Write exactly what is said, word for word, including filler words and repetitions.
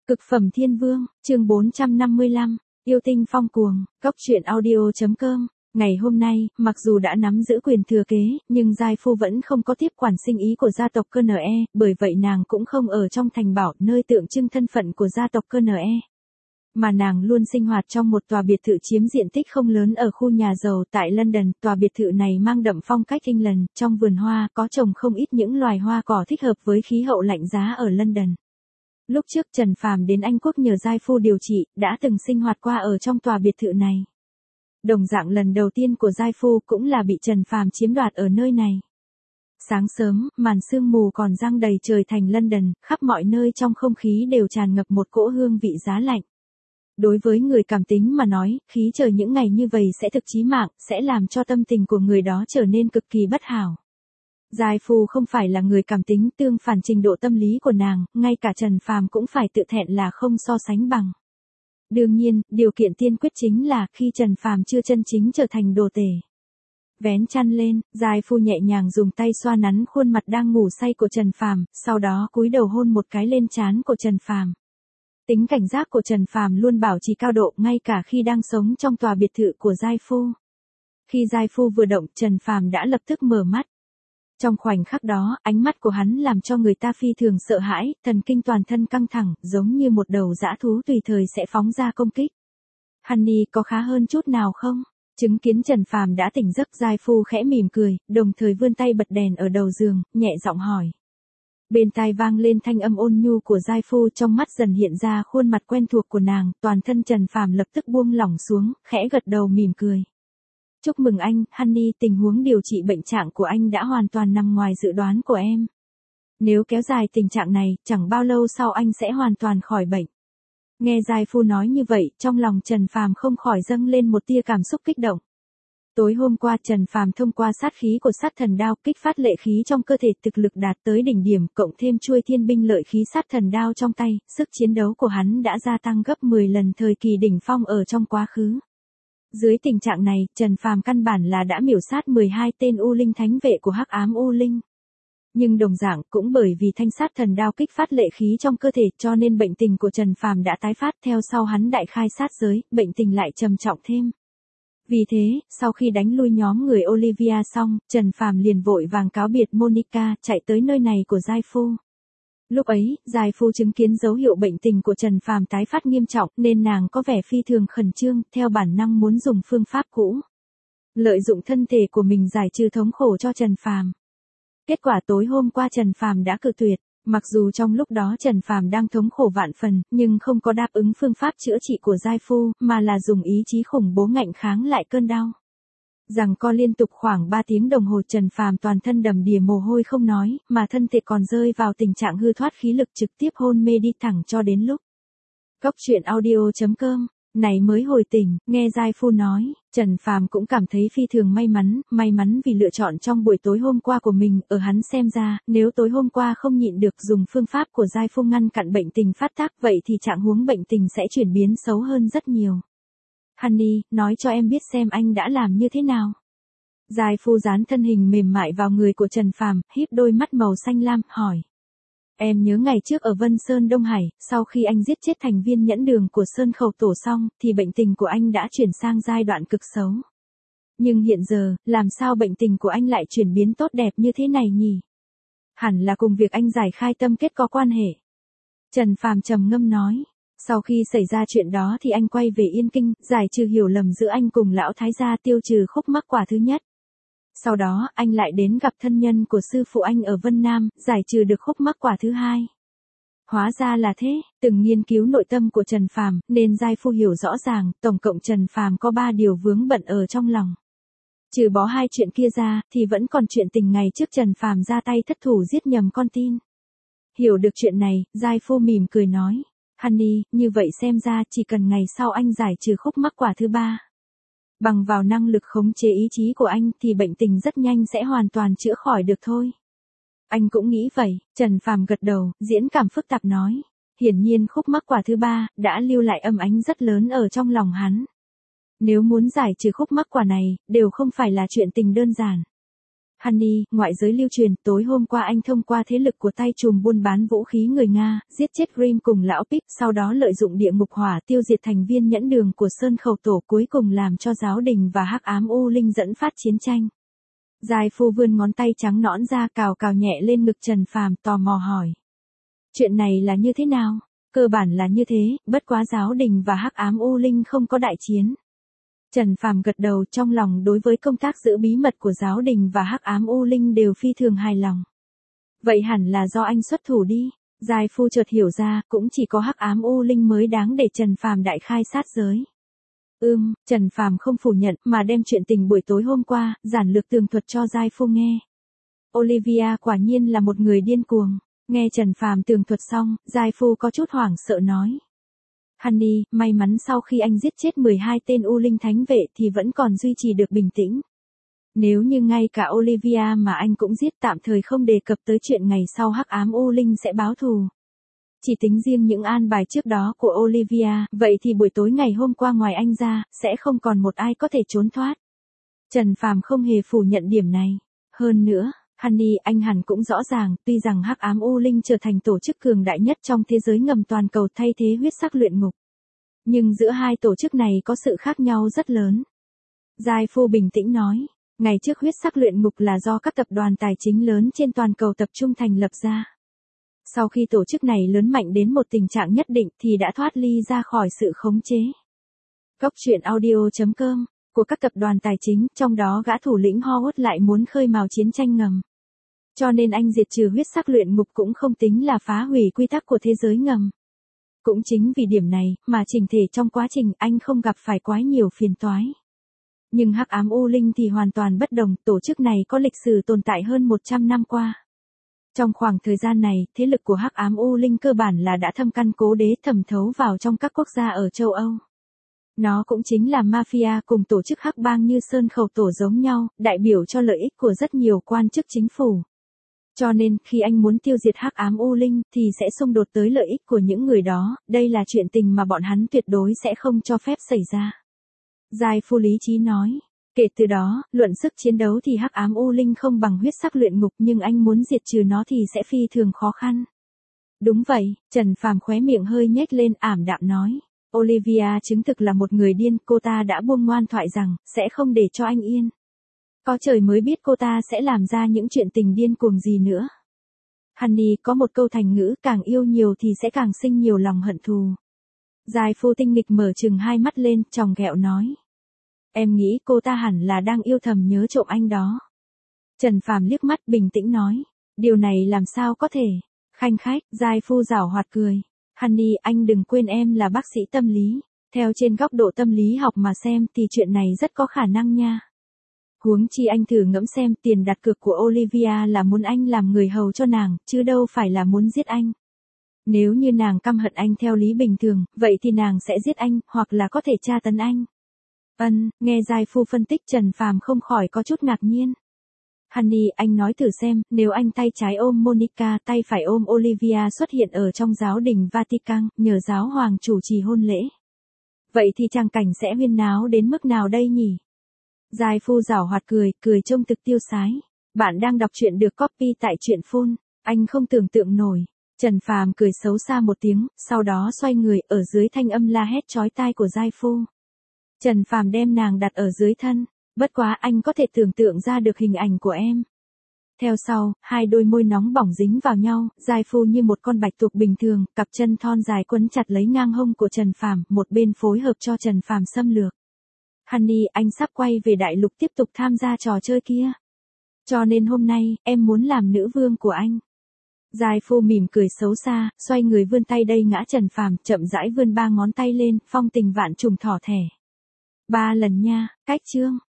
Cực phẩm thiên vương, chương bốn trăm năm mươi lăm, yêu tinh phong cuồng, cốc truyện audio chấm com. Ngày hôm nay, mặc dù đã nắm giữ quyền thừa kế, nhưng Giai Phu vẫn không có tiếp quản sinh ý của gia tộc ca en e, bởi vậy nàng cũng không ở trong thành bảo nơi tượng trưng thân phận của gia tộc ca en e. Mà nàng luôn sinh hoạt trong một tòa biệt thự chiếm diện tích không lớn ở khu nhà giàu tại London. Tòa biệt thự này mang đậm phong cách England, trong vườn hoa có trồng không ít những loài hoa cỏ thích hợp với khí hậu lạnh giá ở London. Lúc trước Trần Phàm đến Anh Quốc nhờ Giai Phu điều trị, đã từng sinh hoạt qua ở trong tòa biệt thự này. Đồng dạng lần đầu tiên của Giai Phu cũng là bị Trần Phàm chiếm đoạt ở nơi này. Sáng sớm, màn sương mù còn giăng đầy trời thành London, khắp mọi nơi trong không khí đều tràn ngập một cỗ hương vị giá lạnh. Đối với người cảm tính mà nói, khí trời những ngày như vậy sẽ thực chí mạng, sẽ làm cho tâm tình của người đó trở nên cực kỳ bất hảo. Giai Phu không phải là người cảm tính, tương phản trình độ tâm lý của nàng, ngay cả Trần Phàm cũng phải tự thẹn là không so sánh bằng. Đương nhiên, điều kiện tiên quyết chính là khi Trần Phàm chưa chân chính trở thành đồ tể. Vén chăn lên, Giai Phu nhẹ nhàng dùng tay xoa nắn khuôn mặt đang ngủ say của Trần Phàm, sau đó cúi đầu hôn một cái lên trán của Trần Phàm. Tính cảnh giác của Trần Phàm luôn bảo trì cao độ ngay cả khi đang sống trong tòa biệt thự của Giai Phu. Khi Giai Phu vừa động, Trần Phàm đã lập tức mở mắt. Trong khoảnh khắc đó, ánh mắt của hắn làm cho người ta phi thường sợ hãi, thần kinh toàn thân căng thẳng, giống như một đầu dã thú tùy thời sẽ phóng ra công kích. Honey, có khá hơn chút nào không? Chứng kiến Trần Phàm đã tỉnh giấc, Giai Phu khẽ mỉm cười, đồng thời vươn tay bật đèn ở đầu giường, nhẹ giọng hỏi. Bên tai vang lên thanh âm ôn nhu của Giai Phu, trong mắt dần hiện ra khuôn mặt quen thuộc của nàng, toàn thân Trần Phàm lập tức buông lỏng xuống, khẽ gật đầu mỉm cười. Chúc mừng anh, Honey, tình huống điều trị bệnh trạng của anh đã hoàn toàn nằm ngoài dự đoán của em. Nếu kéo dài tình trạng này, chẳng bao lâu sau anh sẽ hoàn toàn khỏi bệnh. Nghe Giai Phu nói như vậy, trong lòng Trần Phàm không khỏi dâng lên một tia cảm xúc kích động. Tối hôm qua Trần Phàm thông qua sát khí của sát thần đao kích phát lệ khí trong cơ thể, thực lực đạt tới đỉnh điểm, cộng thêm chuôi thiên binh lợi khí sát thần đao trong tay, sức chiến đấu của hắn đã gia tăng gấp mười lần thời kỳ đỉnh phong ở trong quá khứ. Dưới tình trạng này, Trần Phàm căn bản là đã miểu sát mười hai tên U Linh thánh vệ của Hắc Ám U Linh. Nhưng đồng dạng, cũng bởi vì thanh sát thần đao kích phát lệ khí trong cơ thể, cho nên bệnh tình của Trần Phàm đã tái phát, theo sau hắn đại khai sát giới, bệnh tình lại trầm trọng thêm. Vì thế, sau khi đánh lui nhóm người Olivia xong, Trần Phàm liền vội vàng cáo biệt Monica, chạy tới nơi này của Giai Phu. Lúc ấy, Giai Phu chứng kiến dấu hiệu bệnh tình của Trần Phàm tái phát nghiêm trọng, nên nàng có vẻ phi thường khẩn trương, theo bản năng muốn dùng phương pháp cũ. Lợi dụng thân thể của mình giải trừ thống khổ cho Trần Phàm. Kết quả tối hôm qua Trần Phàm đã cự tuyệt, mặc dù trong lúc đó Trần Phàm đang thống khổ vạn phần, nhưng không có đáp ứng phương pháp chữa trị của Giai Phu, mà là dùng ý chí khủng bố ngạnh kháng lại cơn đau. Rằng co liên tục khoảng ba tiếng đồng hồ, Trần Phàm toàn thân đầm đìa mồ hôi không nói, mà thân thể còn rơi vào tình trạng hư thoát khí lực, trực tiếp hôn mê đi thẳng cho đến lúc. Cốc truyện audio chấm com, này mới hồi tỉnh, nghe Giai Phu nói, Trần Phàm cũng cảm thấy phi thường may mắn, may mắn vì lựa chọn trong buổi tối hôm qua của mình, ở hắn xem ra, nếu tối hôm qua không nhịn được dùng phương pháp của Giai Phu ngăn chặn bệnh tình phát tác, vậy thì trạng huống bệnh tình sẽ chuyển biến xấu hơn rất nhiều. Honey, nói cho em biết xem anh đã làm như thế nào. Giai Phu dán thân hình mềm mại vào người của Trần Phàm, híp đôi mắt màu xanh lam, hỏi. Em nhớ ngày trước ở Vân Sơn Đông Hải, sau khi anh giết chết thành viên nhẫn đường của Sơn Khẩu Tổ xong, thì bệnh tình của anh đã chuyển sang giai đoạn cực xấu. Nhưng hiện giờ, làm sao bệnh tình của anh lại chuyển biến tốt đẹp như thế này nhỉ? Hẳn là cùng việc anh giải khai tâm kết có quan hệ. Trần Phàm trầm ngâm nói. Sau khi xảy ra chuyện đó thì anh quay về Yên Kinh, giải trừ hiểu lầm giữa anh cùng lão thái gia, tiêu trừ khúc mắc quả thứ nhất. Sau đó, anh lại đến gặp thân nhân của sư phụ anh ở Vân Nam, giải trừ được khúc mắc quả thứ hai. Hóa ra là thế, từng nghiên cứu nội tâm của Trần Phàm, nên Giai Phu hiểu rõ ràng, tổng cộng Trần Phàm có ba điều vướng bận ở trong lòng. Trừ bỏ hai chuyện kia ra, thì vẫn còn chuyện tình ngày trước Trần Phàm ra tay thất thủ giết nhầm con tin. Hiểu được chuyện này, Giai Phu mỉm cười nói. Honey, như vậy xem ra chỉ cần ngày sau anh giải trừ khúc mắc quả thứ ba. Bằng vào năng lực khống chế ý chí của anh thì bệnh tình rất nhanh sẽ hoàn toàn chữa khỏi được thôi. Anh cũng nghĩ vậy, Trần Phàm gật đầu, diễn cảm phức tạp nói. Hiển nhiên khúc mắc quả thứ ba đã lưu lại âm ánh rất lớn ở trong lòng hắn. Nếu muốn giải trừ khúc mắc quả này, đều không phải là chuyện tình đơn giản. Honey, ngoại giới lưu truyền, tối hôm qua anh thông qua thế lực của tay trùm buôn bán vũ khí người Nga, giết chết Grim cùng lão Pip, sau đó lợi dụng địa ngục hỏa tiêu diệt thành viên nhẫn đường của Sơn Khẩu Tổ, cuối cùng làm cho giáo đình và hắc ám u linh dẫn phát chiến tranh. Giai Phu vươn ngón tay trắng nõn ra cào cào nhẹ lên ngực Trần Phàm, tò mò hỏi. Chuyện này là như thế nào? Cơ bản là như thế, bất quá giáo đình và hắc ám u linh không có đại chiến. Trần Phàm gật đầu, trong lòng đối với công tác giữ bí mật của giáo đình và hắc ám u linh đều phi thường hài lòng. Vậy hẳn là do anh xuất thủ đi. Giai Phu chợt hiểu ra, cũng chỉ có hắc ám u linh mới đáng để Trần Phàm đại khai sát giới. Ừm, Trần Phàm không phủ nhận mà đem chuyện tình buổi tối hôm qua, giản lược tường thuật cho Giai Phu nghe. Olivia quả nhiên là một người điên cuồng. Nghe Trần Phàm tường thuật xong, Giai Phu có chút hoảng sợ nói. Honey, may mắn sau khi anh giết chết mười hai tên U Linh Thánh Vệ thì vẫn còn duy trì được bình tĩnh. Nếu như ngay cả Olivia mà anh cũng giết, tạm thời không đề cập tới chuyện ngày sau hắc ám U Linh sẽ báo thù. Chỉ tính riêng những an bài trước đó của Olivia, vậy thì buổi tối ngày hôm qua ngoài anh ra, sẽ không còn một ai có thể trốn thoát. Trần Phàm không hề phủ nhận điểm này. Hơn nữa, Honey, anh hẳn cũng rõ ràng, tuy rằng hắc ám u linh trở thành tổ chức cường đại nhất trong thế giới ngầm toàn cầu thay thế huyết sắc luyện ngục. Nhưng giữa hai tổ chức này có sự khác nhau rất lớn. Giai Phu bình tĩnh nói, ngày trước huyết sắc luyện ngục là do các tập đoàn tài chính lớn trên toàn cầu tập trung thành lập ra. Sau khi tổ chức này lớn mạnh đến một tình trạng nhất định thì đã thoát ly ra khỏi sự khống chế. Cốc truyện audio chấm com của các tập đoàn tài chính, trong đó gã thủ lĩnh Howard lại muốn khơi mào chiến tranh ngầm. Cho nên anh diệt trừ huyết sắc luyện ngục cũng không tính là phá hủy quy tắc của thế giới ngầm. Cũng chính vì điểm này mà chỉnh thể trong quá trình anh không gặp phải quá nhiều phiền toái. Nhưng hắc ám u linh thì hoàn toàn bất đồng, tổ chức này có lịch sử tồn tại hơn một trăm năm qua. Trong khoảng thời gian này, thế lực của hắc ám u linh cơ bản là đã thâm căn cố đế thẩm thấu vào trong các quốc gia ở châu Âu. Nó cũng chính là mafia cùng tổ chức hắc bang như Sơn Khẩu Tổ giống nhau, đại biểu cho lợi ích của rất nhiều quan chức chính phủ. Cho nên, khi anh muốn tiêu diệt hắc ám u linh, thì sẽ xung đột tới lợi ích của những người đó, đây là chuyện tình mà bọn hắn tuyệt đối sẽ không cho phép xảy ra. Giai Phu lý trí nói, kể từ đó, luận sức chiến đấu thì hắc ám u linh không bằng huyết sắc luyện ngục, nhưng anh muốn diệt trừ nó thì sẽ phi thường khó khăn. Đúng vậy, Trần Phàm khóe miệng hơi nhếch lên, ảm đạm nói. Olivia chứng thực là một người điên, cô ta đã buông ngoan thoại rằng, sẽ không để cho anh yên. Có trời mới biết cô ta sẽ làm ra những chuyện tình điên cuồng gì nữa. Honey, có một câu thành ngữ, càng yêu nhiều thì sẽ càng sinh nhiều lòng hận thù. Giai Phu tinh nghịch mở trừng hai mắt lên, tròng ghẹo nói. Em nghĩ cô ta hẳn là đang yêu thầm nhớ trộm anh đó. Trần Phàm liếc mắt bình tĩnh nói. Điều này làm sao có thể. Khanh khách, Giai Phu giảo hoạt cười. Honey, anh đừng quên em là bác sĩ tâm lý. Theo trên góc độ tâm lý học mà xem thì chuyện này rất có khả năng nha. Huống chi anh thử ngẫm xem, tiền đặt cược của Olivia là muốn anh làm người hầu cho nàng, chứ đâu phải là muốn giết anh. Nếu như nàng căm hận anh theo lý bình thường, vậy thì nàng sẽ giết anh, hoặc là có thể tra tấn anh. Ân, nghe Giai Phu phân tích, Trần Phàm không khỏi có chút ngạc nhiên. Honey, anh nói thử xem, nếu anh tay trái ôm Monica, tay phải ôm Olivia xuất hiện ở trong giáo đình Vatican, nhờ giáo hoàng chủ trì hôn lễ. Vậy thì trang cảnh sẽ huyên náo đến mức nào đây nhỉ? Giai Phu giảo hoạt cười, cười trông thực tiêu sái. Bạn đang đọc truyện được copy tại truyện phun, anh không tưởng tượng nổi. Trần Phàm cười xấu xa một tiếng, sau đó xoay người, ở dưới thanh âm la hét chói tai của Giai Phu. Trần Phàm đem nàng đặt ở dưới thân, bất quá anh có thể tưởng tượng ra được hình ảnh của em. Theo sau, hai đôi môi nóng bỏng dính vào nhau, Giai Phu như một con bạch tuộc bình thường, cặp chân thon dài quấn chặt lấy ngang hông của Trần Phàm, một bên phối hợp cho Trần Phàm xâm lược. Honey, anh sắp quay về đại lục tiếp tục tham gia trò chơi kia. Cho nên hôm nay, em muốn làm nữ vương của anh. Giai Phu mỉm cười xấu xa, xoay người vươn tay đây ngã Trần Phàm, chậm rãi vươn ba ngón tay lên, phong tình vạn trùng thỏ thẻ. Ba lần nha, cách chương.